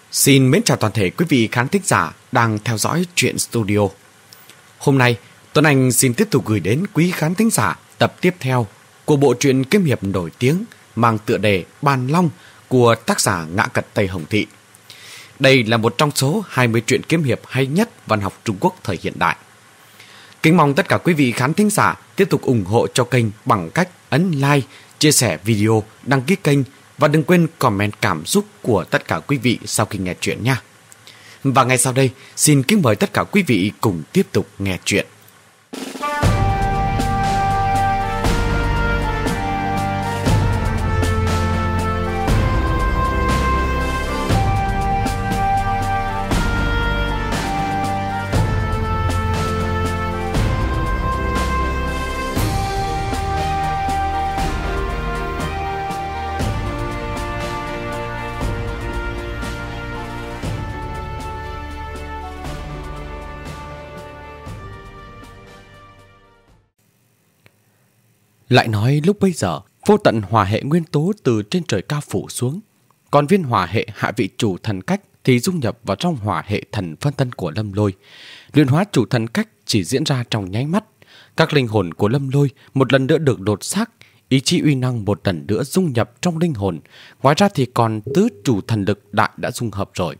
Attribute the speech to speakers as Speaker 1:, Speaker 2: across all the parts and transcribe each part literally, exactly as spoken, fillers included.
Speaker 1: Xin mến chào toàn thể quý vị khán thính giả đang theo dõi Truyện Studio. Hôm nay, Tuấn Anh xin tiếp tục gửi đến quý khán thính giả tập tiếp theo của bộ truyện kiếm hiệp nổi tiếng mang tựa đề Bàn Long của tác giả Ngã Cật Tây Hồng Thị. Đây là một trong số hai mươi truyện kiếm hiệp hay nhất văn học Trung Quốc thời hiện đại. Kính mong tất cả quý vị khán thính giả tiếp tục ủng hộ cho kênh bằng cách ấn like, chia sẻ video, đăng ký kênh và đừng quên comment cảm xúc của tất cả quý vị sau khi nghe chuyện nha. Và ngay sau đây, xin kính mời tất cả quý vị cùng tiếp tục nghe chuyện. Lại nói lúc bấy giờ, vô tận hỏa hệ nguyên tố từ trên trời cao phủ xuống, còn viên hỏa hệ hạ vị chủ thần cách thì dung nhập vào trong hỏa hệ thần phân thân của Lâm Lôi. Luyện hóa chủ thần cách chỉ diễn ra trong nháy mắt. Các linh hồn của Lâm Lôi một lần nữa được đột xác, ý chí uy năng một lần nữa dung nhập trong linh hồn. Ngoài ra thì còn tứ chủ thần lực đại đã dung hợp rồi.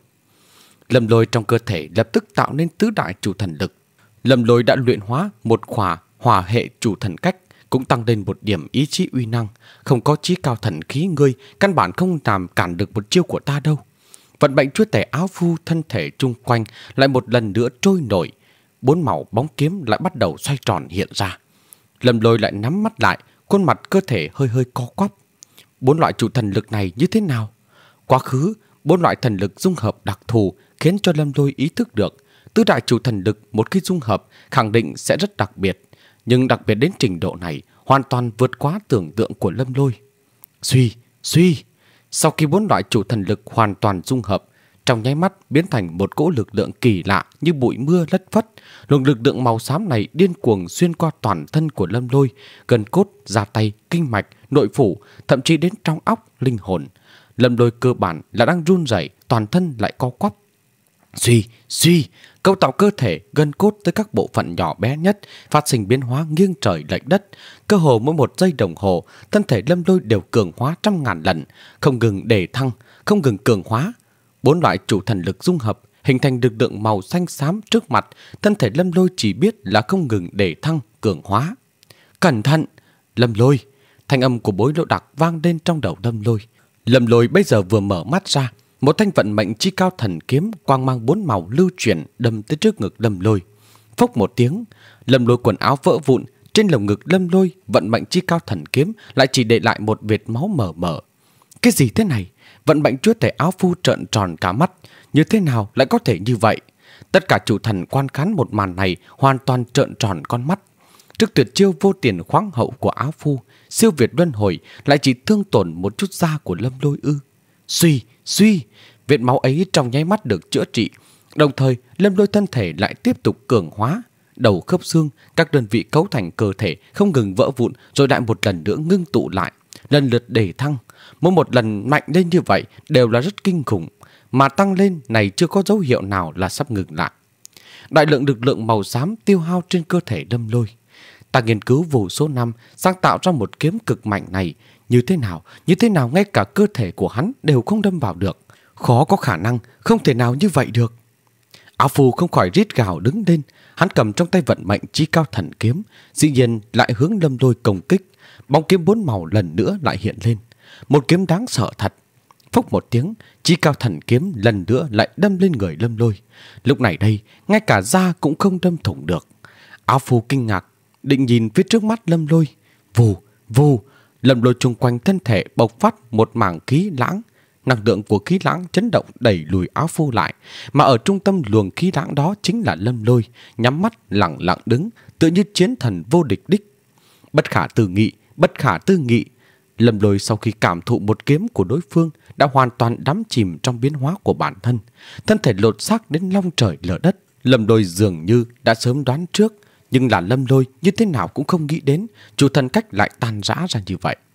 Speaker 1: Lâm Lôi trong cơ thể lập tức tạo nên tứ đại chủ thần lực. Lâm Lôi đã luyện hóa một khỏa hỏa hệ chủ thần cách, cũng tăng lên một điểm ý chí uy năng. Không có chí cao thần khí ngươi, căn bản không làm cản được một chiêu của ta đâu. Vận mệnh chúa tể áo phu thân thể chung quanh lại một lần nữa trôi nổi. Bốn màu bóng kiếm lại bắt đầu xoay tròn hiện ra. Lâm Lôi lại nắm mắt lại, khuôn mặt cơ thể hơi hơi co quắp. Bốn loại chủ thần lực này như thế nào? Quá khứ, bốn loại thần lực dung hợp đặc thù khiến cho Lâm Lôi ý thức được tứ đại chủ thần lực một khi dung hợp khẳng định sẽ rất đặc biệt. Nhưng đặc biệt đến trình độ này hoàn toàn vượt quá tưởng tượng của Lâm Lôi. Suy, suy. Sau khi bốn loại chủ thần lực hoàn toàn dung hợp, trong nháy mắt biến thành một cỗ lực lượng kỳ lạ như bụi mưa lất phất. Luồng lực lượng màu xám này điên cuồng xuyên qua toàn thân của Lâm Lôi, gân cốt, da tay, kinh mạch, nội phủ, thậm chí đến trong óc, linh hồn. Lâm Lôi cơ bản là đang run rẩy, toàn thân lại co quắp. Suy, suy, cấu tạo cơ thể, gân cốt tới các bộ phận nhỏ bé nhất phát sinh biến hóa nghiêng trời lệch đất. Cơ hồ mỗi một giây đồng hồ, thân thể Lâm Lôi đều cường hóa trăm ngàn lần, không ngừng đề thăng, không ngừng cường hóa. Bốn loại chủ thần lực dung hợp hình thành lực lượng màu xanh xám trước mặt, thân thể Lâm Lôi chỉ biết là không ngừng đề thăng, cường hóa. Cẩn thận, Lâm Lôi! Thanh âm của Bối Lỗ Đặc vang lên trong đầu Lâm Lôi. Lâm Lôi bây giờ vừa mở mắt ra, một thanh vận mệnh chi cao thần kiếm quang mang bốn màu lưu chuyển đâm tới trước ngực Lâm Lôi. Phốc một tiếng, Lâm Lôi quần áo vỡ vụn, trên lồng ngực Lâm Lôi vận mệnh chi cao thần kiếm lại chỉ để lại một vệt máu mờ mờ. Cái gì thế này? Vận mệnh chúa tể áo phu trợn tròn cả mắt, như thế nào lại có thể như vậy? Tất cả chủ thần quan khán một màn này hoàn toàn trợn tròn con mắt. Trước tuyệt chiêu vô tiền khoáng hậu của áo phu, siêu việt luân hồi lại chỉ thương tổn một chút da của Lâm Lôi ư? Suy, suy, vết máu ấy trong nháy mắt được chữa trị. Đồng thời, Lâm Lôi thân thể lại tiếp tục cường hóa. Đầu khớp xương, các đơn vị cấu thành cơ thể không ngừng vỡ vụn rồi lại một lần nữa ngưng tụ lại, lần lượt đề thăng. Mỗi một lần mạnh lên như vậy đều là rất kinh khủng, mà tăng lên này chưa có dấu hiệu nào là sắp ngừng lại. Đại lượng lực lượng màu xám tiêu hao trên cơ thể Lâm Lôi. Ta nghiên cứu vô số năm sáng tạo ra một kiếm cực mạnh này. Như thế nào, như thế nào ngay cả cơ thể của hắn đều không đâm vào được. Khó có khả năng, không thể nào như vậy được. Áo phu không khỏi rít gào đứng lên. Hắn cầm trong tay vận mệnh chí cao thần kiếm, dĩ nhiên lại hướng Lâm Lôi công kích. Bóng kiếm bốn màu lần nữa lại hiện lên. Một kiếm đáng sợ thật. Phốc một tiếng, chí cao thần kiếm lần nữa lại đâm lên người Lâm Lôi. Lúc này đây, ngay cả da cũng không đâm thủng được. Áo phu kinh ngạc, định nhìn phía trước mắt Lâm Lôi. Vù, vù, Lâm Lôi chung quanh thân thể bộc phát một mảng khí lãng. Năng lượng của khí lãng chấn động đẩy lùi áo phu lại, mà ở trung tâm luồng khí lãng đó chính là Lâm Lôi, nhắm mắt lặng lặng đứng, tựa như chiến thần vô địch đích. Bất khả tư nghị, bất khả tư nghị. Lâm Lôi sau khi cảm thụ một kiếm của đối phương đã hoàn toàn đắm chìm trong biến hóa của bản thân, thân thể lột xác đến long trời lở đất. Lâm Lôi dường như đã sớm đoán trước, nhưng là Lâm Lôi như thế nào cũng không nghĩ đến chủ thần cách lại tan rã ra như vậy.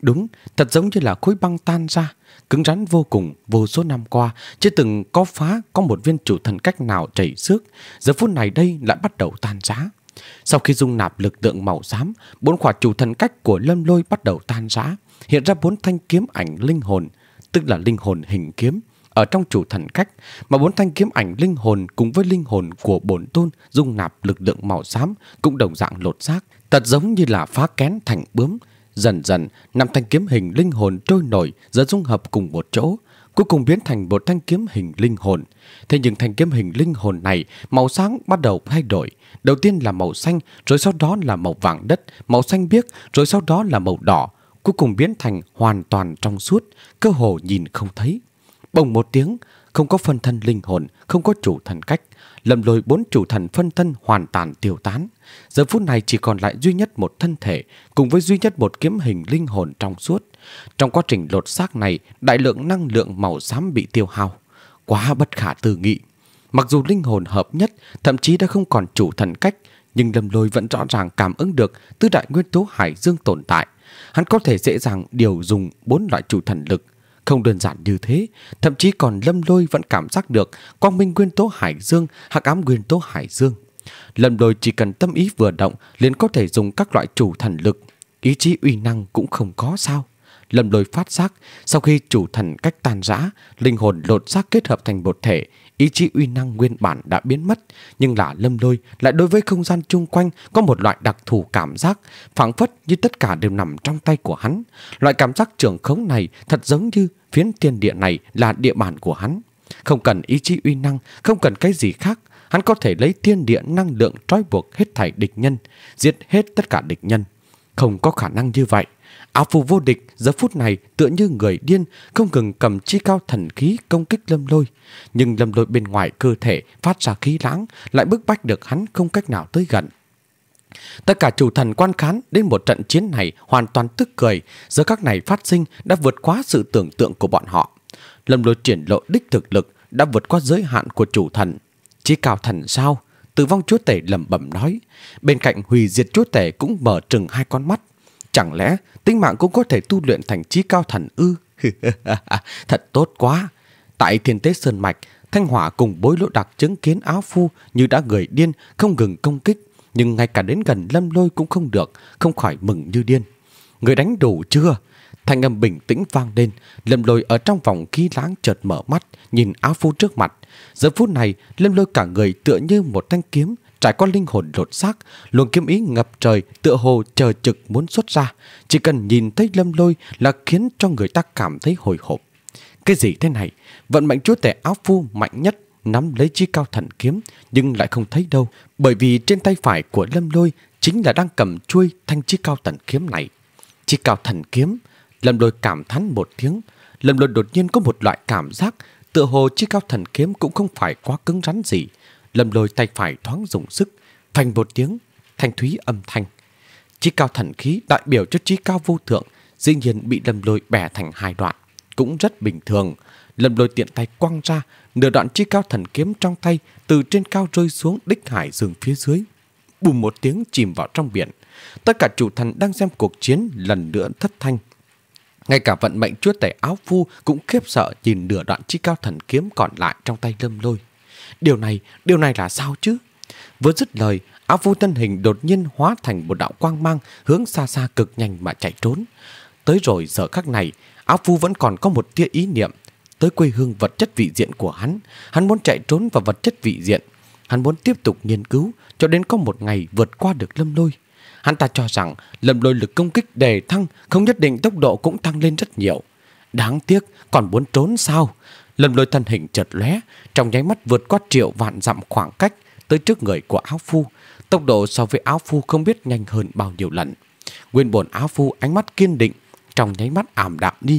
Speaker 1: Đúng, thật giống như là khối băng tan ra, cứng rắn vô cùng. Vô số năm qua chưa từng có phá có một viên chủ thần cách nào chảy xước, giờ phút này đây lại bắt đầu tan rã. Sau khi dung nạp lực lượng màu xám, bốn quả chủ thần cách của Lâm Lôi bắt đầu tan rã, hiện ra bốn thanh kiếm ảnh linh hồn, tức là linh hồn hình kiếm ở trong chủ thần cách, mà bốn thanh kiếm ảnh linh hồn cùng với linh hồn của bổn tôn dung nạp lực lượng màu xám cũng đồng dạng lột xác, thật giống như là phá kén thành bướm. Dần dần, năm thanh kiếm hình linh hồn trôi nổi giờ dung hợp cùng một chỗ, cuối cùng biến thành một thanh kiếm hình linh hồn. Thế nhưng thanh kiếm hình linh hồn này màu sáng bắt đầu thay đổi. Đầu tiên là màu xanh, rồi sau đó là màu vàng đất, màu xanh biếc, rồi sau đó là màu đỏ, cuối cùng biến thành hoàn toàn trong suốt, cơ hồ nhìn không thấy. Bỗng một tiếng, không có phân thân linh hồn, không có chủ thần cách, Lâm Lôi bốn chủ thần phân thân hoàn toàn tiêu tán. Giờ phút này chỉ còn lại duy nhất một thân thể cùng với duy nhất một kiếm hình linh hồn trong suốt. Trong quá trình lột xác này, đại lượng năng lượng màu xám bị tiêu hao, quá bất khả tư nghị. Mặc dù linh hồn hợp nhất, thậm chí đã không còn chủ thần cách, nhưng Lâm Lôi vẫn rõ ràng cảm ứng được tứ đại nguyên tố hải dương tồn tại. Hắn có thể dễ dàng điều dùng bốn loại chủ thần lực. Không đơn giản như thế, thậm chí còn Lâm Lôi vẫn cảm giác được quang minh nguyên tố hải dương, hắc ám nguyên tố hải dương. Lâm Lôi chỉ cần tâm ý vừa động liền có thể dùng các loại chủ thần lực. Ý chí uy năng cũng không có sao. Lâm Lôi phát giác, sau khi chủ thần cách tan rã, linh hồn lột xác kết hợp thành một thể, ý chí uy năng nguyên bản đã biến mất, nhưng là Lâm Lôi lại đối với không gian chung quanh có một loại đặc thù cảm giác, phảng phất như tất cả đều nằm trong tay của hắn. Loại cảm giác trường khống này thật giống như phiến thiên địa này là địa bàn của hắn. Không cần ý chí uy năng, không cần cái gì khác, hắn có thể lấy thiên địa năng lượng trói buộc hết thảy địch nhân, giết hết tất cả địch nhân. Không có khả năng như vậy. Áo phù vô địch giờ phút này tựa như người điên, không ngừng cầm chi cao thần khí công kích Lâm Lôi. Nhưng Lâm Lôi bên ngoài cơ thể phát ra khí lãng, lại bức bách được hắn không cách nào tới gần. Tất cả chủ thần quan khán đến một trận chiến này hoàn toàn tức cười. Giờ các này phát sinh đã vượt quá sự tưởng tượng của bọn họ. Lâm Lôi triển lộ đích thực lực đã vượt qua giới hạn của chủ thần. Chí cao thần sao? Tử vong chúa tể lẩm bẩm nói. Bên cạnh hủy diệt chúa tể cũng mở trừng hai con mắt. Chẳng lẽ tính mạng cũng có thể tu luyện thành chí cao thần ư? Thật tốt quá. Tại Thiên Tế Sơn Mạch, Thanh Hỏa cùng Bối Lỗ Đặc chứng kiến Áo Phu như đã người điên, không ngừng công kích, nhưng ngay cả đến gần Lâm Lôi cũng không được, không khỏi mừng như điên. Người đánh đủ chưa? Thanh âm bình tĩnh vang lên. Lâm Lôi ở trong vòng khí lãng chợt mở mắt, nhìn Áo Phu trước mặt. Giờ phút này, Lâm Lôi cả người tựa như một thanh kiếm, trải qua linh hồn lột xác, luồng kiếm ý ngập trời tựa hồ chờ trực muốn xuất ra. Chỉ cần nhìn thấy Lâm Lôi là khiến cho người ta cảm thấy hồi hộp. Cái gì thế này? Vận mệnh chúa tể Áo Phu mạnh nhất nắm lấy chí cao thần kiếm, nhưng lại không thấy đâu, bởi vì trên tay phải của Lâm Lôi chính là đang cầm chuôi thanh chí cao thần kiếm này. Chí cao thần kiếm. Lâm Lôi cảm thán một tiếng. Lâm Lôi đột nhiên có một loại cảm giác tựa hồ chí cao thần kiếm cũng không phải quá cứng rắn gì. Lâm Lôi tay phải thoáng dùng sức, phanh một tiếng, thanh thúy âm thanh. Chí cao thần khí đại biểu cho chí cao vô thượng, dĩ nhiên bị Lâm Lôi bẻ thành hai đoạn, cũng rất bình thường. Lâm Lôi tiện tay quăng ra, nửa đoạn chí cao thần kiếm trong tay từ trên cao rơi xuống đích hải dương phía dưới, bùm một tiếng chìm vào trong biển. Tất cả chủ thần đang xem cuộc chiến lần nữa thất thanh. Ngay cả vận mệnh chúa tể Áo Phu cũng khiếp sợ nhìn nửa đoạn chí cao thần kiếm còn lại trong tay Lâm Lôi. Điều này, điều này là sao chứ? Vừa dứt lời, Áo Phu thân hình đột nhiên hóa thành một đạo quang mang hướng xa xa cực nhanh mà chạy trốn. Tới rồi giờ khắc này, Áo Phu vẫn còn có một tia ý niệm tới quê hương vật chất vị diện của hắn. Hắn muốn chạy trốn vào vật chất vị diện. Hắn muốn tiếp tục nghiên cứu cho đến có một ngày vượt qua được Lâm Lôi. Hắn ta cho rằng Lâm Lôi lực công kích đề thăng, không nhất định tốc độ cũng tăng lên rất nhiều. Đáng tiếc, còn muốn trốn sao? Lâm Lôi thân hình chợt lóe, trong nháy mắt vượt qua triệu vạn dặm khoảng cách tới trước người của Áo Phu. Tốc độ so với Áo Phu không biết nhanh hơn bao nhiêu lần. Nguyên bổn Áo Phu ánh mắt kiên định, trong nháy mắt ảm đạm đi.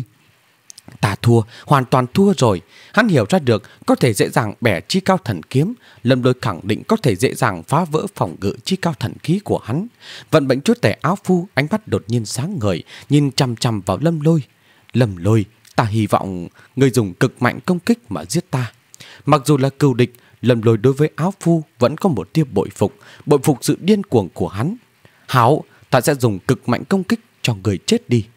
Speaker 1: Ta thua, hoàn toàn thua rồi. Hắn hiểu ra được có thể dễ dàng bẻ chí cao thần kiếm. Lâm Lôi khẳng định có thể dễ dàng phá vỡ phòng ngự chí cao thần khí của hắn. Vận mệnh chúa tể Áo Phu ánh mắt đột nhiên sáng ngời, nhìn chằm chằm vào Lâm Lôi. Lâm Lôi, ta hy vọng người dùng cực mạnh công kích mà giết ta. Mặc dù là cừu địch, Lâm Lôi đối với Áo Phu vẫn có một tia bội phục, bội phục sự điên cuồng của hắn. Hảo, ta sẽ dùng cực mạnh công kích cho người chết đi.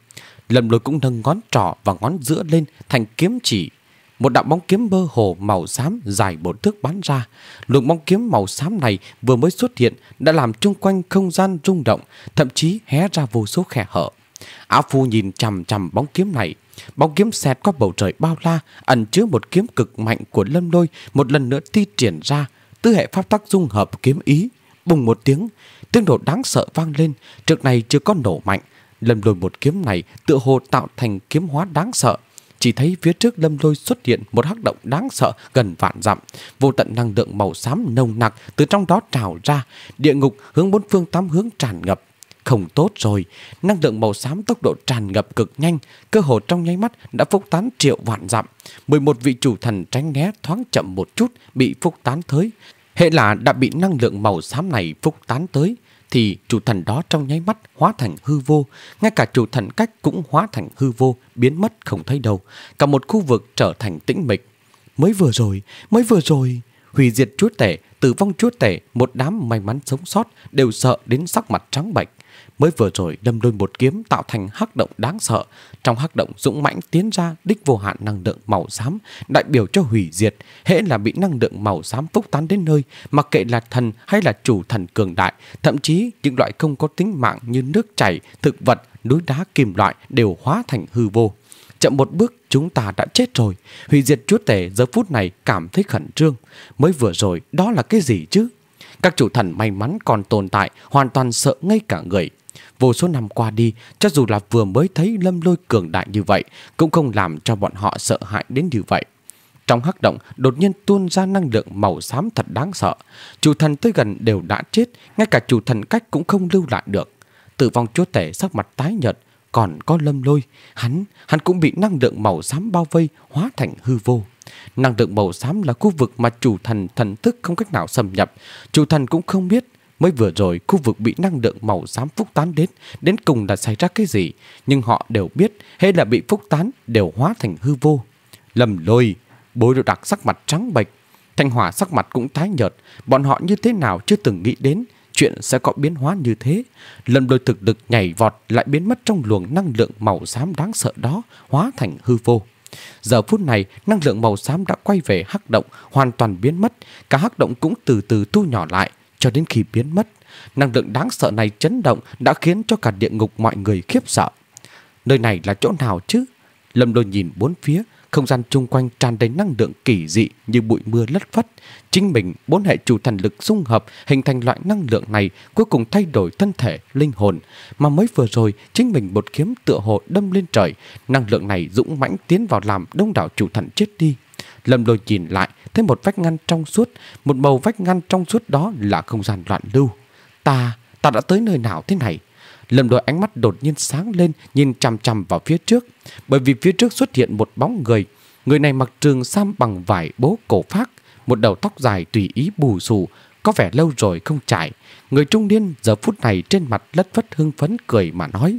Speaker 1: Lâm Lôi cũng nâng ngón trỏ và ngón giữa lên thành kiếm chỉ. Một đạo bóng kiếm mơ hồ màu xám dài một thước bắn ra. Luồng bóng kiếm màu xám này vừa mới xuất hiện đã làm chung quanh không gian rung động, thậm chí hé ra vô số khe hở. Áo phu nhìn chằm chằm bóng kiếm này. Bóng kiếm xẹt qua bầu trời bao la, ẩn chứa một kiếm cực mạnh của Lâm Lôi một lần nữa thi triển ra, tứ hệ pháp tắc dung hợp kiếm ý. Bùng một tiếng, tiếng nổ đáng sợ vang lên. Trước này chưa có nổ mạnh. Lâm Lôi một kiếm này tựa hồ tạo thành kiếm hóa đáng sợ. Chỉ thấy phía trước Lâm Lôi xuất hiện một hắc động đáng sợ gần vạn dặm. Vô tận năng lượng màu xám nồng nặc từ trong đó trào ra. Địa ngục hướng bốn phương tám hướng tràn ngập. Không tốt rồi, năng lượng màu xám tốc độ tràn ngập cực nhanh, cơ hồ trong nháy mắt đã phúc tán triệu vạn dặm. mười một vị chủ thần tránh né thoáng chậm một chút bị phúc tán tới. Hệ là đã bị năng lượng màu xám này phúc tán tới thì chủ thần đó trong nháy mắt hóa thành hư vô, ngay cả chủ thần cách cũng hóa thành hư vô, biến mất không thấy đâu. Cả một khu vực trở thành tĩnh mịch. Mới vừa rồi, mới vừa rồi, hủy diệt chúa tể, tử vong chúa tể, một đám may mắn sống sót đều sợ đến sắc mặt trắng bệch. Mới vừa rồi Lâm Lôi một kiếm tạo thành hắc động đáng sợ. Trong hắc động dũng mãnh tiến ra đích vô hạn năng lượng màu xám, đại biểu cho hủy diệt. Hễ là bị năng lượng màu xám phúc tán đến nơi, mặc kệ là thần hay là chủ thần cường đại, thậm chí những loại không có tính mạng như nước chảy, thực vật, núi đá, kim loại đều hóa thành hư vô. Chậm một bước chúng ta đã chết rồi. Hủy diệt chúa tể giờ phút này cảm thấy khẩn trương. Mới vừa rồi đó là cái gì chứ? Các chủ thần may mắn còn tồn tại hoàn toàn sợ ngây cả người. Vô số năm qua đi, cho dù là vừa mới thấy Lâm Lôi cường đại như vậy, cũng không làm cho bọn họ sợ hãi đến như vậy. Trong hắc động đột nhiên tuôn ra năng lượng màu xám thật đáng sợ. Chủ thần tới gần đều đã chết, ngay cả chủ thần cách cũng không lưu lại được. Tử vong chúa tể sắc mặt tái nhợt, còn có Lâm Lôi, hắn, hắn cũng bị năng lượng màu xám bao vây, hóa thành hư vô. Năng lượng màu xám là khu vực mà chủ thần thần thức không cách nào xâm nhập, chủ thần cũng không biết. Mới vừa rồi khu vực bị năng lượng màu xám phúc tán đến, đến cùng là xảy ra cái gì, nhưng họ đều biết hay là bị phúc tán đều hóa thành hư vô. Lâm Lôi, Bối Đồ Đặc sắc mặt trắng bệch, Thanh Hỏa sắc mặt cũng tái nhợt, bọn họ như thế nào chưa từng nghĩ đến chuyện sẽ có biến hóa như thế. Lâm Lôi thực lực nhảy vọt lại biến mất trong luồng năng lượng màu xám đáng sợ đó, hóa thành hư vô. Giờ phút này, năng lượng màu xám đã quay về hắc động, hoàn toàn biến mất, cả hắc động cũng từ từ thu nhỏ lại. Cho đến khi biến mất, năng lượng đáng sợ này chấn động đã khiến cho cả địa ngục mọi người khiếp sợ. Nơi này là chỗ nào chứ? Lâm Lôi nhìn bốn phía, không gian chung quanh tràn đầy năng lượng kỳ dị như bụi mưa lất phất. Chính mình, bốn hệ chủ thần lực xung hợp hình thành loại năng lượng này, cuối cùng thay đổi thân thể, linh hồn. Mà mới vừa rồi, chính mình một kiếm tựa hồ đâm lên trời, năng lượng này dũng mãnh tiến vào làm đông đảo chủ thần chết đi. Lâm Lôi nhìn lại, thấy một vách ngăn trong suốt, một màu vách ngăn trong suốt đó là không gian loạn lưu. Ta, ta đã tới nơi nào thế này? Lâm Lôi ánh mắt đột nhiên sáng lên, nhìn chằm chằm vào phía trước, bởi vì phía trước xuất hiện một bóng người. Người này mặc trường sam bằng vải bố cổ phác, một đầu tóc dài tùy ý bù xù, có vẻ lâu rồi không chải. Người trung niên giờ phút này trên mặt lất phất hưng phấn cười mà nói: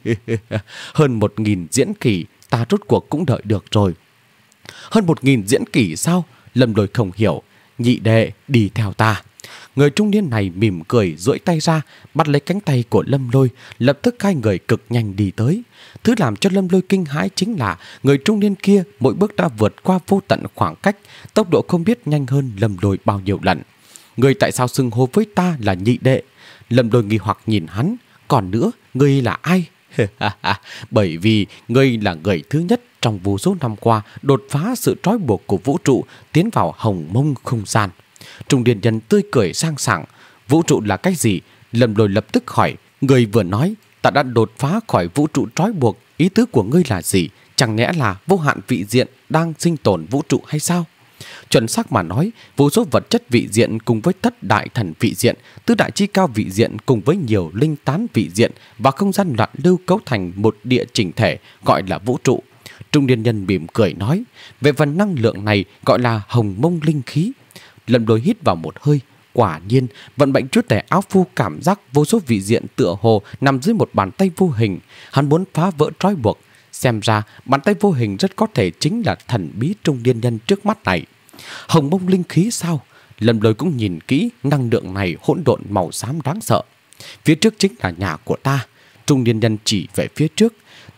Speaker 1: hơn một nghìn diễn kỷ, ta rốt cuộc cũng đợi được rồi. Hơn một nghìn diễn kỷ sao? Lâm Lôi không hiểu. Nhị đệ, đi theo ta. Người trung niên này mỉm cười duỗi tay ra, bắt lấy cánh tay của Lâm Lôi, lập tức hai người cực nhanh đi tới. Thứ làm cho Lâm Lôi kinh hãi chính là người trung niên kia mỗi bước đã vượt qua vô tận khoảng cách, tốc độ không biết nhanh hơn Lâm Lôi bao nhiêu lần. Người tại sao xưng hô với ta là nhị đệ? Lâm Lôi nghi hoặc nhìn hắn. Còn nữa, người là ai? Bởi vì ngươi là người thứ nhất trong vô số năm qua đột phá sự trói buộc của vũ trụ, tiến vào hồng mông không gian. Trung niên nhân tươi cười sang sảng. Vũ trụ là cái gì? Lâm Lôi lập tức hỏi. Ngươi vừa nói ta đã đột phá khỏi vũ trụ trói buộc, ý tứ của ngươi là gì? Chẳng lẽ là vô hạn vị diện đang sinh tồn vũ trụ hay sao? Chuẩn xác mà nói, vô số vật chất vị diện cùng với thất đại thần vị diện, tứ đại chi cao vị diện cùng với nhiều linh tán vị diện và không gian loạn lưu cấu thành một địa chỉnh thể gọi là vũ trụ. Trung niên nhân mỉm cười nói, về phần năng lượng này gọi là hồng mông linh khí. Lâm Lôi hít vào một hơi. Quả nhiên, vận mệnh chúa tể áo phu cảm giác vô số vị diện tựa hồ nằm dưới một bàn tay vô hình. Hắn muốn phá vỡ trói buộc. Xem ra, bàn tay vô hình rất có thể chính là thần bí trung niên nhân trước mắt này. Hồng mông linh khí sao? Lâm Lôi cũng nhìn kỹ năng lượng này hỗn độn màu xám đáng sợ. Phía trước chính là nhà của ta. Trung niên nhân chỉ về phía trước.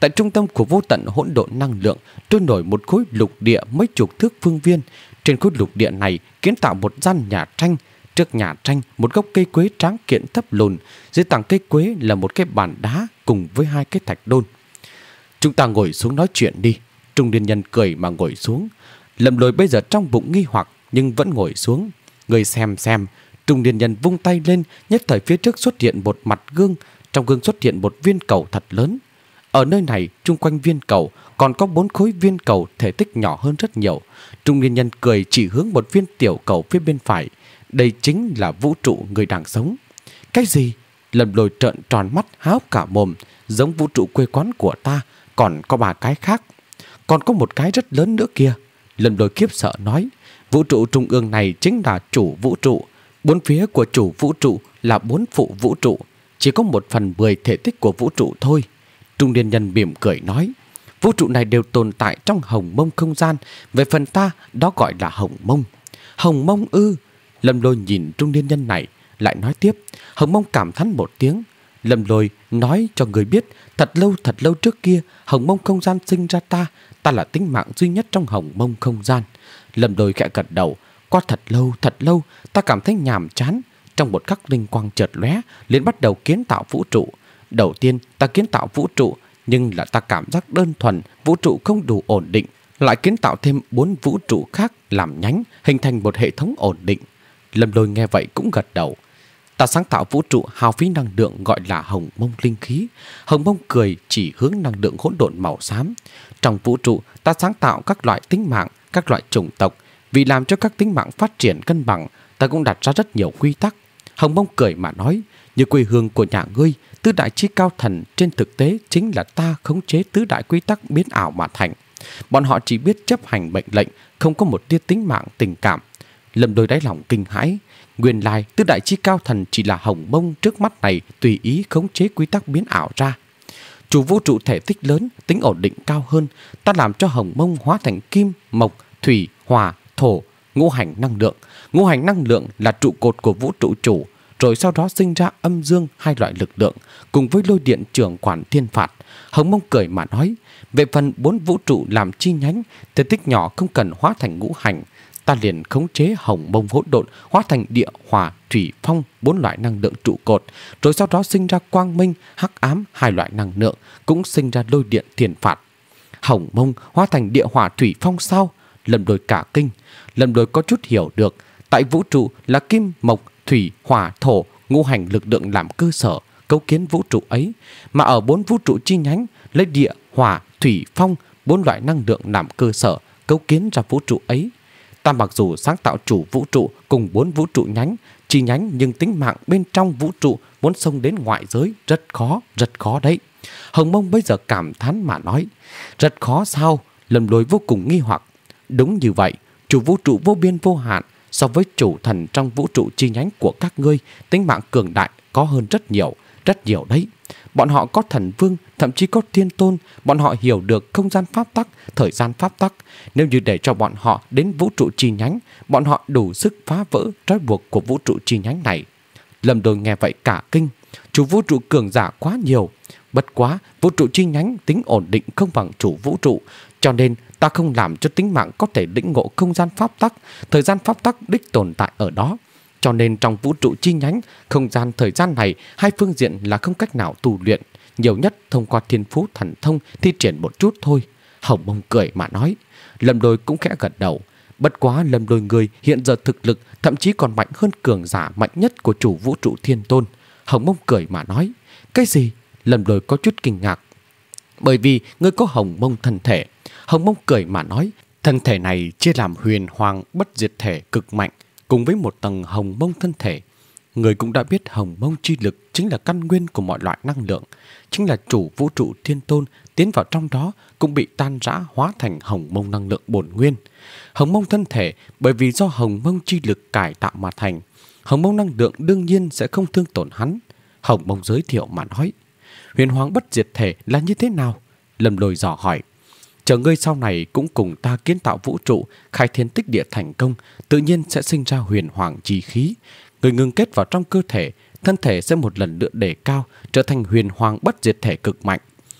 Speaker 1: Tại trung tâm của vô tận hỗn độn năng lượng trôi nổi một khối lục địa mấy chục thước phương viên. Trên khối lục địa này kiến tạo một gian nhà tranh. Trước nhà tranh một gốc cây quế tráng kiện thấp lùn, dưới tảng cây quế là một cái bàn đá cùng với hai cái thạch đôn. Chúng ta ngồi xuống nói chuyện đi. Trung niên nhân cười mà ngồi xuống. Lâm Lôi bây giờ trong bụng nghi hoặc nhưng vẫn ngồi xuống. Người xem xem. Trung niên nhân vung tay lên, nhất thời phía trước xuất hiện một mặt gương. Trong gương xuất hiện một viên cầu thật lớn. Ở nơi này, chung quanh viên cầu còn có bốn khối viên cầu thể tích nhỏ hơn rất nhiều. Trung niên nhân cười chỉ hướng một viên tiểu cầu phía bên phải. Đây chính là vũ trụ người đang sống. Cái gì? Lâm Lôi trợn tròn mắt háo cả mồm. Giống vũ trụ quê quán của ta, còn có ba cái khác. Còn có một cái rất lớn nữa kia. Lâm Lôi khiếp sợ nói, vũ trụ trung ương này chính là chủ vũ trụ. Bốn phía của chủ vũ trụ là bốn phụ vũ trụ. Chỉ có một phần mười thể tích của vũ trụ thôi. Trung niên nhân mỉm cười nói, vũ trụ này đều tồn tại trong hồng mông không gian. Về phần ta, đó gọi là hồng mông. Hồng mông ư? Lâm Lôi nhìn trung niên nhân này, lại nói tiếp. Hồng mông cảm thán một tiếng. Lâm Lôi nói cho người biết, thật lâu thật lâu trước kia, hồng mông không gian sinh ra ta. Ta là tính mạng duy nhất trong hồng mông không gian. Lâm Lôi khẽ gật đầu. Qua thật lâu thật lâu, ta cảm thấy nhàm chán. Trong một khắc linh quang chợt lóe, liền bắt đầu kiến tạo vũ trụ. Đầu tiên ta kiến tạo vũ trụ, nhưng là ta cảm giác đơn thuần vũ trụ không đủ ổn định, lại kiến tạo thêm bốn vũ trụ khác làm nhánh, hình thành một hệ thống ổn định. Lâm Lôi nghe vậy cũng gật đầu. Ta sáng tạo vũ trụ hao phí năng lượng gọi là hồng mông linh khí. Hồng mông cười chỉ hướng năng lượng hỗn độn màu xám. Trong vũ trụ ta sáng tạo các loại tính mạng, các loại chủng tộc. Vì làm cho các tính mạng phát triển cân bằng, ta cũng đặt ra rất nhiều quy tắc. Hồng mông cười mà nói, như quê hương của nhà ngươi, tứ đại chi cao thần trên thực tế chính là ta khống chế tứ đại quy tắc biến ảo mà thành. Bọn họ chỉ biết chấp hành mệnh lệnh, không có một tia tính mạng tình cảm. Lâm Lôi đáy lòng kinh hãi. Nguyên lai tứ đại chi cao thần chỉ là hồng mông trước mắt này tùy ý khống chế quy tắc biến ảo ra. Chủ vũ trụ thể tích lớn, tính ổn định cao hơn. Ta làm cho hồng mông hóa thành kim, mộc, thủy, hỏa, thổ, ngũ hành năng lượng. Ngũ hành năng lượng là trụ cột của vũ trụ chủ, rồi sau đó sinh ra âm dương hai loại lực lượng, cùng với lôi điện trưởng quản thiên phạt. Hồng mông cười mà nói, về phần bốn vũ trụ làm chi nhánh, thể tích nhỏ không cần hóa thành ngũ hành. Ta liền khống chế hồng mông hỗn độn hóa thành địa, hỏa, thủy, phong bốn loại năng lượng trụ cột, rồi sau đó sinh ra quang minh, hắc ám hai loại năng lượng, cũng sinh ra lôi điện thiên phạt. Hồng mông hóa thành địa, hỏa, thủy, phong sao? Lâm Lôi cả kinh. Lâm Lôi có chút hiểu được, tại vũ trụ là kim, mộc, thủy, hỏa, thổ, ngũ hành lực lượng làm cơ sở cấu kiến vũ trụ ấy, mà ở bốn vũ trụ chi nhánh lấy địa, hỏa, thủy, phong bốn loại năng lượng làm cơ sở cấu kiến ra vũ trụ ấy. Ta mặc dù sáng tạo chủ vũ trụ cùng bốn vũ trụ nhánh, chi nhánh, nhưng tính mạng bên trong vũ trụ muốn xông đến ngoại giới rất khó, rất khó đấy. Hồng mông bây giờ cảm thán mà nói, rất khó sao? Lâm Lôi vô cùng nghi hoặc. Đúng như vậy, chủ vũ trụ vô biên vô hạn, so với chủ thần trong vũ trụ chi nhánh của các ngươi, tính mạng cường đại có hơn rất nhiều, rất nhiều đấy. Bọn họ có thần vương, thậm chí có thiên tôn. Bọn họ hiểu được không gian pháp tắc, thời gian pháp tắc. Nếu như để cho bọn họ đến vũ trụ chi nhánh, bọn họ đủ sức phá vỡ trói buộc của vũ trụ chi nhánh này. Lâm Lôi nghe vậy cả kinh. Chủ vũ trụ cường giả quá nhiều. Bất quá, vũ trụ chi nhánh tính ổn định không bằng chủ vũ trụ, cho nên ta không làm cho tính mạng có thể lĩnh ngộ không gian pháp tắc, thời gian pháp tắc đích tồn tại ở đó. Cho nên trong vũ trụ chi nhánh, không gian thời gian này hai phương diện là không cách nào tu luyện, nhiều nhất thông qua thiên phú thần thông thi triển một chút thôi. Hồng mông cười mà nói. Lâm Lôi cũng khẽ gật đầu. Bất quá Lâm Lôi người hiện giờ thực lực thậm chí còn mạnh hơn cường giả mạnh nhất của chủ vũ trụ thiên tôn. Hồng mông cười mà nói. Cái gì? Lâm Lôi có chút kinh ngạc. Bởi vì ngươi có hồng mông thân thể. Hồng mông cười mà nói. Thân thể này chia làm huyền hoàng bất diệt thể cực mạnh, cùng với một tầng hồng mông thân thể. Người cũng đã biết hồng mông chi lực chính là căn nguyên của mọi loại năng lượng, chính là chủ vũ trụ thiên tôn tiến vào trong đó cũng bị tan rã hóa thành hồng mông năng lượng bổn nguyên. Hồng mông thân thể bởi vì do hồng mông chi lực cải tạo mà thành, hồng mông năng lượng đương nhiên sẽ không thương tổn hắn. Hồng mông giới thiệu mà nói. Huyền hoàng bất diệt thể là như thế nào? Lâm Lôi dò hỏi. Chờ ngươi sau này cũng cùng ta kiến tạo vũ trụ, khai thiên tích địa thành công, tự nhiên sẽ sinh ra huyền hoàng chi khí. Người ngừng kết vào trong cơ thể, thân thể sẽ một lần nữa đề cao, trở thành huyền hoàng bất diệt thể cực mạnh.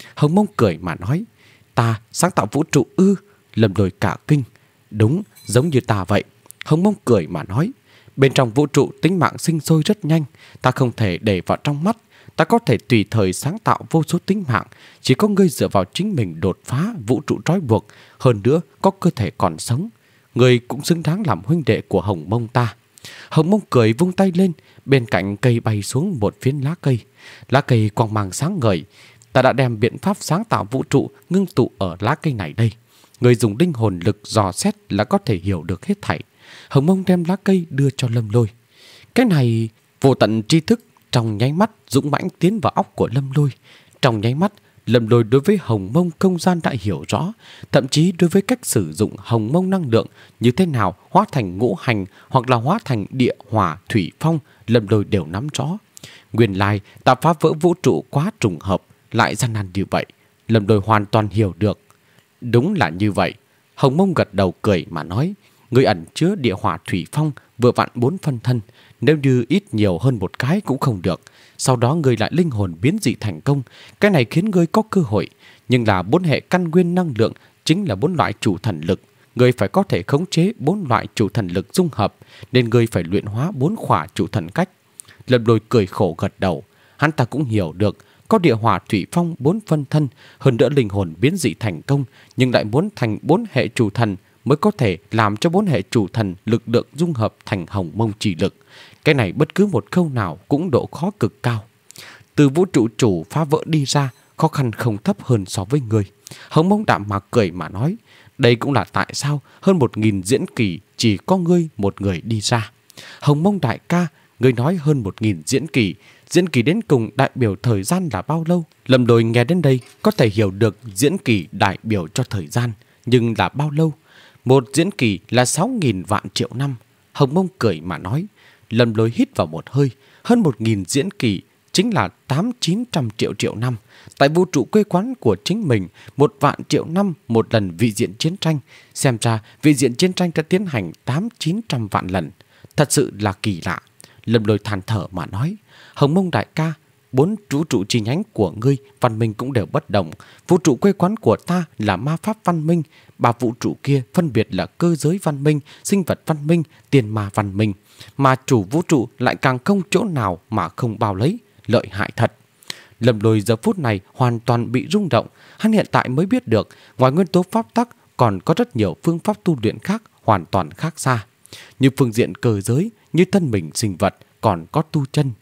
Speaker 1: Hồng Mông cười mà nói, ta sáng tạo vũ trụ ư? Lâm Lôi cả kinh. Đúng, giống như ta vậy. Hồng Mông cười mà nói, bên trong vũ trụ tính mạng sinh sôi rất nhanh, ta không thể để vào trong mắt. Ta có thể tùy thời sáng tạo vô số tính mạng, chỉ có ngươi dựa vào chính mình đột phá vũ trụ trói buộc, hơn nữa có cơ thể còn sống. Ngươi cũng xứng đáng làm huynh đệ của Hồng Mông ta. Hồng Mông cười vung tay lên, bên cạnh cây bay xuống một phiến lá cây. Lá cây quang mang sáng ngời. Ta đã đem biện pháp sáng tạo vũ trụ ngưng tụ ở lá cây này đây. Người dùng linh hồn lực dò xét là có thể hiểu được hết thảy. Hồng Mông đem lá cây đưa cho Lâm Lôi. Cái này vô tận tri thức trong nháy mắt dũng mãnh tiến vào óc của Lâm Lôi. Trong nháy mắt, Lâm Lôi đối với Hồng Mông không gian đã hiểu rõ, thậm chí đối với cách sử dụng Hồng Mông năng lượng như thế nào hóa thành ngũ hành hoặc là hóa thành địa hỏa thủy phong, Lâm Lôi đều nắm rõ. Nguyên lai ta phá vỡ vũ trụ quá trùng hợp, lại gian nan như vậy, Lâm Lôi hoàn toàn hiểu được. Đúng là như vậy. Hồng Mông gật đầu cười mà nói, người ẩn chứa địa hỏa thủy phong vừa vặn bốn phân thân, nếu như ít nhiều hơn một cái cũng không được. Sau đó người lại linh hồn biến dị thành công, cái này khiến ngươi có cơ hội. Nhưng là bốn hệ căn nguyên năng lượng chính là bốn loại chủ thần lực, người phải có thể khống chế bốn loại chủ thần lực dung hợp, nên người phải luyện hóa bốn khỏa chủ thần cách. Lâm Lôi cười khổ gật đầu, hắn ta cũng hiểu được, có địa hỏa thủy phong bốn phân thân, hơn nữa linh hồn biến dị thành công, nhưng lại muốn thành bốn hệ chủ thần mới có thể làm cho bốn hệ chủ thần lực lượng dung hợp thành Hồng Mông chỉ lực. Cái này bất cứ một khâu nào cũng độ khó cực cao. Từ vũ trụ chủ phá vỡ đi ra, khó khăn không thấp hơn so với người. Hồng Mông đạm mạc cười mà nói, đây cũng là tại sao hơn một nghìn diễn kỳ chỉ có ngươi một người đi ra. Hồng Mông đại ca, ngươi nói hơn một nghìn diễn kỳ, diễn kỳ đến cùng đại biểu thời gian là bao lâu? Lâm Lôi nghe đến đây có thể hiểu được diễn kỳ đại biểu cho thời gian, nhưng là bao lâu? Một diễn kỳ là sáu nghìn vạn triệu năm. Hồng Mông cười mà nói. Lâm Lôi hít vào một hơi, hơn một nghìn diễn kỳ chính là tám chín trăm triệu triệu năm. Tại vũ trụ quê quán của chính mình, một vạn triệu năm một lần vị diện chiến tranh. Xem ra vị diện chiến tranh đã tiến hành tám chín trăm vạn lần. Thật sự là kỳ lạ. Lâm Lôi than thở mà nói, Hồng Mông đại ca, bốn vũ trụ chi nhánh của ngươi văn minh cũng đều bất đồng. Vũ trụ quê quán của ta là ma pháp văn minh, ba vũ trụ kia phân biệt là cơ giới văn minh, sinh vật văn minh, tiền ma văn minh. Mà chủ vũ trụ lại càng không chỗ nào mà không bao lấy, lợi hại thật. Lâm Lôi giờ phút này hoàn toàn bị rung động. Hắn hiện tại mới biết được, ngoài nguyên tố pháp tắc còn có rất nhiều phương pháp tu luyện khác hoàn toàn khác xa. Như phương diện cơ giới, như thân mình sinh vật, còn có tu chân.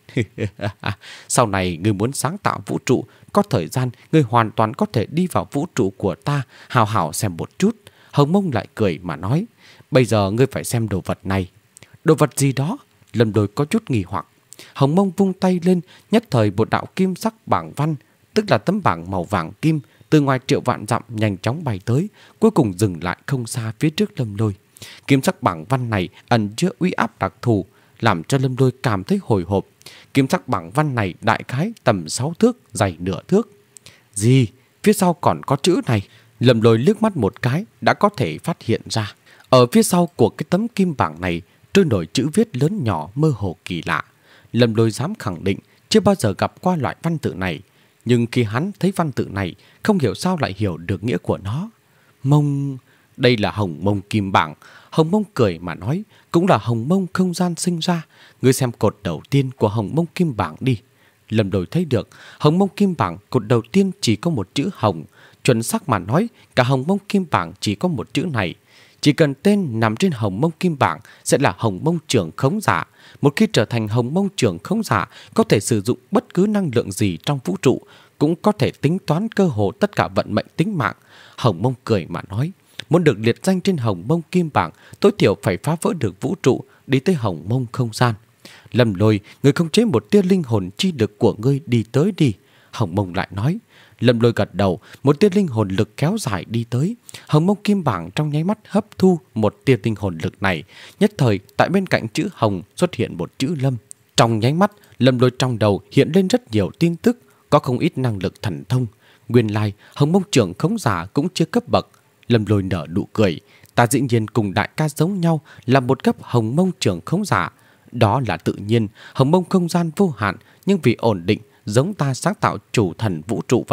Speaker 1: Sau này ngươi muốn sáng tạo vũ trụ, có thời gian ngươi hoàn toàn có thể đi vào vũ trụ của ta, hào hào xem một chút. Hồng Mông lại cười mà nói, bây giờ ngươi phải xem đồ vật này. Đồ vật gì đó? Lâm Lôi có chút nghi hoặc. Hồng Mông vung tay lên, nhất thời một đạo kim sắc bảng văn, tức là tấm bảng màu vàng kim, từ ngoài triệu vạn dặm nhanh chóng bay tới, cuối cùng dừng lại không xa phía trước Lâm Lôi. Kim sắc bảng văn này ẩn chứa uy áp đặc thù, làm cho Lâm Lôi cảm thấy hồi hộp. Kim sắc bảng văn này đại khái tầm sáu thước, dày nửa thước. Gì? Phía sau còn có chữ này? Lâm Lôi liếc mắt một cái đã có thể phát hiện ra. Ở phía sau của cái tấm kim bảng này trôi nổi chữ viết lớn nhỏ mơ hồ kỳ lạ. Lâm Lôi dám khẳng định chưa bao giờ gặp qua loại văn tự này, nhưng khi hắn thấy văn tự này, không hiểu sao lại hiểu được nghĩa của nó. Mông... Đây là Hồng Mông kim bảng. Hồng Mông cười mà nói, cũng là Hồng Mông không gian sinh ra. Ngươi xem cột đầu tiên của Hồng Mông kim bảng đi. Lâm Lôi thấy được, Hồng Mông kim bảng cột đầu tiên chỉ có một chữ Hồng. Chuẩn xác mà nói, cả Hồng Mông kim bảng chỉ có một chữ này. Chỉ cần tên nằm trên Hồng Mông kim bảng sẽ là Hồng Mông trưởng khống giả. Một khi trở thành Hồng Mông trưởng khống giả, có thể sử dụng bất cứ năng lượng gì trong vũ trụ, cũng có thể tính toán cơ hồ tất cả vận mệnh tính mạng. Hồng Mông cười mà nói, muốn được liệt danh trên Hồng Mông kim bảng, tối thiểu phải phá vỡ được vũ trụ, đi tới Hồng Mông không gian. Lâm Lôi, người khống chế một tia linh hồn chi lực của ngươi đi tới đi. Hồng Mông lại nói. Lâm Lôi gật đầu, một tia linh hồn lực kéo dài đi tới. Hồng Mông kim bảng trong nháy mắt hấp thu một tia linh hồn lực này. Nhất thời tại bên cạnh chữ Hồng xuất hiện một chữ Lâm. Trong nháy mắt, Lâm Lôi trong đầu hiện lên rất nhiều tin tức, có không ít năng lực thần thông. Nguyên lai Hồng Mông trưởng khống giả cũng chưa cấp bậc. Lâm Lôi nở nụ cười, ta dĩ nhiên cùng đại ca giống nhau là một cấp Hồng Mông trưởng khống giả. Đó là tự nhiên, Hồng Mông không gian vô hạn, nhưng vì ổn định giống ta sáng tạo chủ thần vũ trụ vậy.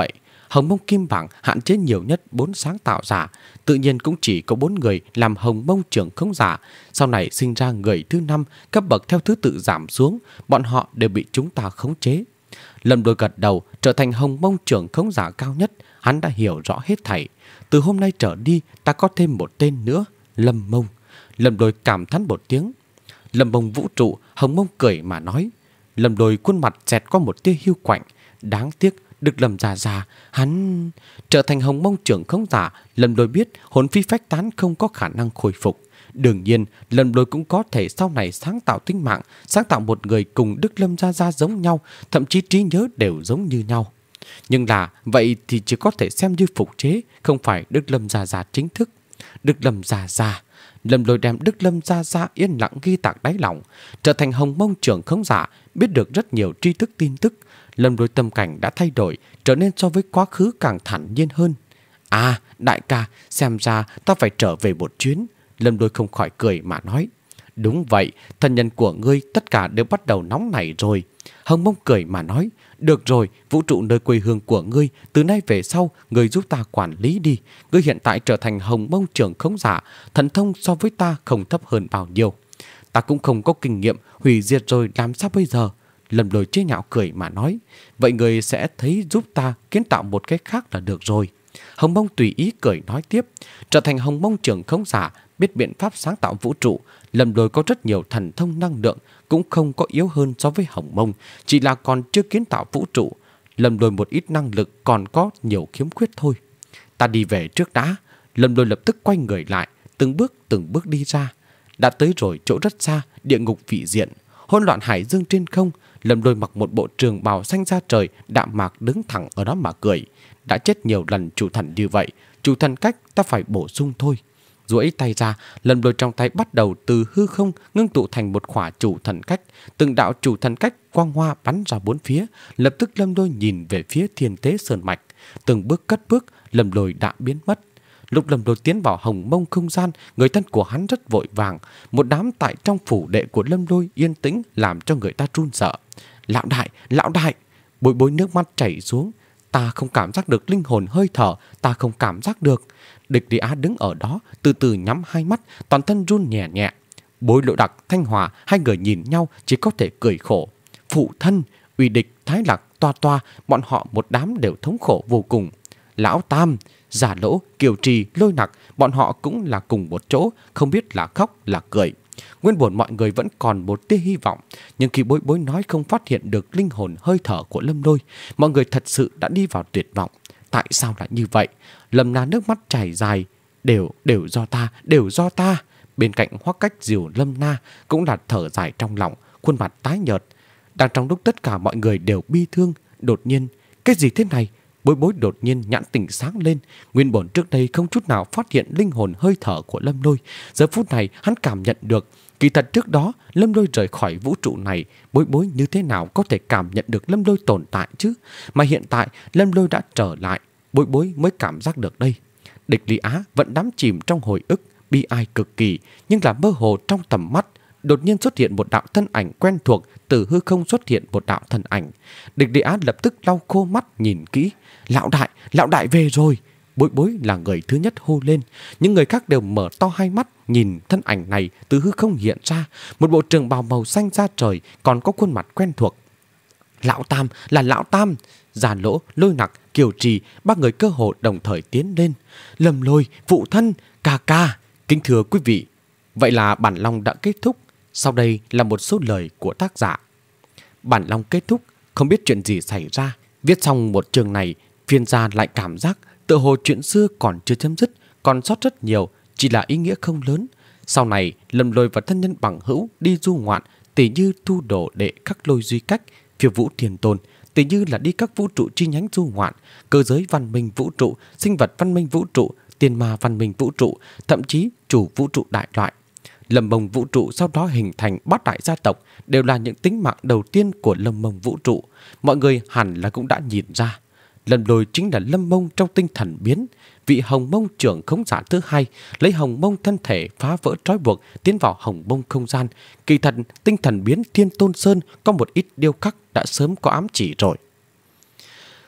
Speaker 1: Hồng Mông Kim Bảng hạn chế nhiều nhất bốn sáng tạo giả, tự nhiên cũng chỉ có bốn người làm Hồng Mông trưởng khống giả. Sau này sinh ra người thứ năm, cấp bậc theo thứ tự giảm xuống, bọn họ đều bị chúng ta khống chế. Lâm Lôi gật đầu, trở thành Hồng Mông trưởng khống giả cao nhất, hắn đã hiểu rõ hết thảy. Từ hôm nay trở đi, ta có thêm một tên nữa, Lâm Mông. Lâm Lôi cảm thán một tiếng. Lâm Mông vũ trụ, Hồng Mông cười mà nói. Lâm Lôi khuôn mặt xẹt qua một tia hiu quạnh. Đáng tiếc, được Lâm già già, hắn trở thành Hồng Mông trưởng khống giả. Lâm Lôi biết hồn phi phách tán không có khả năng khôi phục. Đương nhiên, Lâm Lôi cũng có thể sau này sáng tạo tính mạng, sáng tạo một người cùng Đức Lâm Gia Gia giống nhau, thậm chí trí nhớ đều giống như nhau. Nhưng là, vậy thì chỉ có thể xem như phục chế, không phải Đức Lâm Gia Gia chính thức. Đức Lâm Gia Gia. Lâm Lôi đem Đức Lâm Gia Gia yên lặng ghi tạc đáy lòng, trở thành Hồng Mông trưởng khống giả, biết được rất nhiều tri thức tin tức. Lâm Lôi tâm cảnh đã thay đổi, trở nên so với quá khứ càng thản nhiên hơn. À, đại ca, xem ra ta phải trở về một chuyến. Lâm Lôi không khỏi cười mà nói. Đúng vậy, thân nhân của ngươi tất cả đều bắt đầu nóng nảy rồi. Hồng Mông cười mà nói. Được rồi, vũ trụ nơi quê hương của ngươi, từ nay về sau, ngươi giúp ta quản lý đi. Ngươi hiện tại trở thành Hồng Mông trưởng khống giả, thần thông so với ta không thấp hơn bao nhiêu. Ta cũng không có kinh nghiệm, hủy diệt rồi làm sao bây giờ? Lâm Lôi chế nhạo cười mà nói. Vậy ngươi sẽ thấy giúp ta kiến tạo một cái khác là được rồi. Hồng Mông tùy ý cười nói tiếp. Trở thành Hồng Mông trưởng khống giả, biết biện pháp sáng tạo vũ trụ, Lâm Lôi có rất nhiều thần thông năng lượng, cũng không có yếu hơn so với Hồng Mông, chỉ là còn chưa kiến tạo vũ trụ. Lâm Lôi một ít năng lực còn có nhiều khiếm khuyết thôi. Ta đi về trước đã. Lâm Lôi lập tức quay người lại, từng bước từng bước đi ra. Đã tới rồi chỗ rất xa, địa ngục vị diện, hỗn loạn hải dương trên không. Lâm Lôi mặc một bộ trường bào xanh da trời, đạm mạc đứng thẳng ở đó mà cười. Đã chết nhiều lần chủ thần như vậy, chủ thần cách ta phải bổ sung thôi. Duỗi tay ra, Lâm Lôi trong tay bắt đầu từ hư không ngưng tụ thành một khỏa chủ thần cách. Từng đạo chủ thần cách quang hoa bắn ra bốn phía. Lập tức Lâm Lôi nhìn về phía Thiên Tế Sơn Mạch. Từng bước cất bước, Lâm Lôi đã biến mất. Lúc Lâm Lôi tiến vào Hồng Mông không gian, người thân của hắn rất vội vàng. Một đám tại trong phủ đệ của Lâm Lôi yên tĩnh làm cho người ta run sợ. Lão đại, lão đại! Bối Bối nước mắt chảy xuống. Ta không cảm giác được linh hồn hơi thở, ta không cảm giác được. Địch Lý Á đứng ở đó, từ từ nhắm hai mắt, toàn thân run nhẹ nhẹ. Bối Lộ Đặc, Thanh Hòa, hai người nhìn nhau chỉ có thể cười khổ. Phụ thân, Uy Địch, Thái Lạc, Toa Toa, bọn họ một đám đều thống khổ vô cùng. Lão Tam, Giả Lỗ, Kiều Trì, Lôi Nặc, bọn họ cũng là cùng một chỗ, không biết là khóc là cười. Nguyên bản mọi người vẫn còn một tia hy vọng, nhưng khi Bối Bối nói không phát hiện được linh hồn hơi thở của Lâm Lôi, mọi người thật sự đã đi vào tuyệt vọng. Tại sao lại như vậy? Lâm Na nước mắt chảy dài. Đều, đều do ta, đều do ta. Bên cạnh Hoắc Cách dìu Lâm Na cũng là thở dài trong lòng, khuôn mặt tái nhợt. Đang trong lúc tất cả mọi người đều bi thương, đột nhiên, cái gì thế này? Bối Bối đột nhiên nhãn tỉnh sáng lên. Nguyên bổn trước đây không chút nào phát hiện linh hồn hơi thở của Lâm Lôi. Giờ phút này hắn cảm nhận được. Kỳ thật trước đó Lâm Lôi rời khỏi vũ trụ này, Bối Bối như thế nào có thể cảm nhận được Lâm Lôi tồn tại chứ? Mà hiện tại Lâm Lôi đã trở lại, Bối Bối mới cảm giác được đây. Địch Lý Á vẫn đắm chìm trong hồi ức, bi ai cực kỳ, nhưng là mơ hồ trong tầm mắt. Đột nhiên xuất hiện một đạo thân ảnh quen thuộc, từ hư không xuất hiện một đạo thân ảnh. Địch Lý Á lập tức lau khô mắt nhìn kỹ. Lão đại, lão đại về rồi. Bối Bối là người thứ nhất hô lên. Những người khác đều mở to hai mắt nhìn thân ảnh này từ hư không hiện ra. Một bộ trường bào màu xanh da trời, còn có khuôn mặt quen thuộc. Lão Tam, là Lão Tam. Giả Lỗ, Lôi Nặc, Kiều Trì, ba người cơ hồ đồng thời tiến lên. Lâm Lôi, phụ thân, ca ca. Kính thưa quý vị, vậy là bản long đã kết thúc. Sau đây là một số lời của tác giả. Bản long kết thúc, không biết chuyện gì xảy ra. Viết xong một chương này, phiên gia lại cảm giác tựa hồ chuyện xưa còn chưa chấm dứt, còn sót rất nhiều, chỉ là ý nghĩa không lớn. Sau này, Lâm Lôi và thân nhân bằng hữu đi du ngoạn, tỉ như thu đồ đệ Khắc Lôi Duy Cách, Phiêu Vũ Thiên Tôn, tỉ như là đi các vũ trụ chi nhánh du ngoạn, cơ giới văn minh vũ trụ, sinh vật văn minh vũ trụ, tiền ma văn minh vũ trụ, thậm chí chủ vũ trụ đại loại. Lâm Mông vũ trụ sau đó hình thành bát đại gia tộc, đều là những tính mạng đầu tiên của Lâm Mông vũ trụ. Mọi người hẳn là cũng đã nhìn ra. Lâm Lôi chính là Lâm Mông trong tinh thần biến, vị Hồng Mông trưởng khống giả thứ hai, lấy Hồng Mông thân thể phá vỡ trói buộc, tiến vào Hồng Mông không gian. Kỳ thật, tinh thần biến Thiên Tôn Sơn có một ít điêu khắc đã sớm có ám chỉ rồi.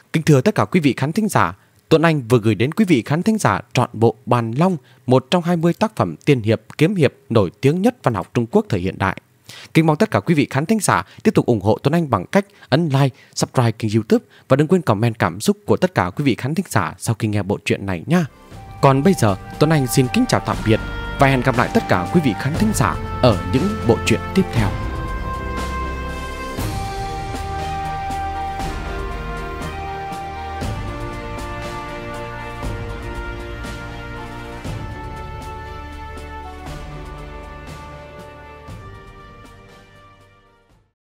Speaker 1: Kính thưa tất cả quý vị khán thính giả, Tuấn Anh vừa gửi đến quý vị khán thính giả trọn bộ Bàn Long, một trong hai mươi tác phẩm tiên hiệp kiếm hiệp nổi tiếng nhất văn học Trung Quốc thời hiện đại. Kính mong tất cả quý vị khán thính giả tiếp tục ủng hộ Tuấn Anh bằng cách ấn like, subscribe kênh YouTube và đừng quên comment cảm xúc của tất cả quý vị khán thính giả sau khi nghe bộ truyện này nha. Còn bây giờ, Tuấn Anh xin kính chào tạm biệt và hẹn gặp lại tất cả quý vị khán thính giả ở những bộ truyện tiếp theo.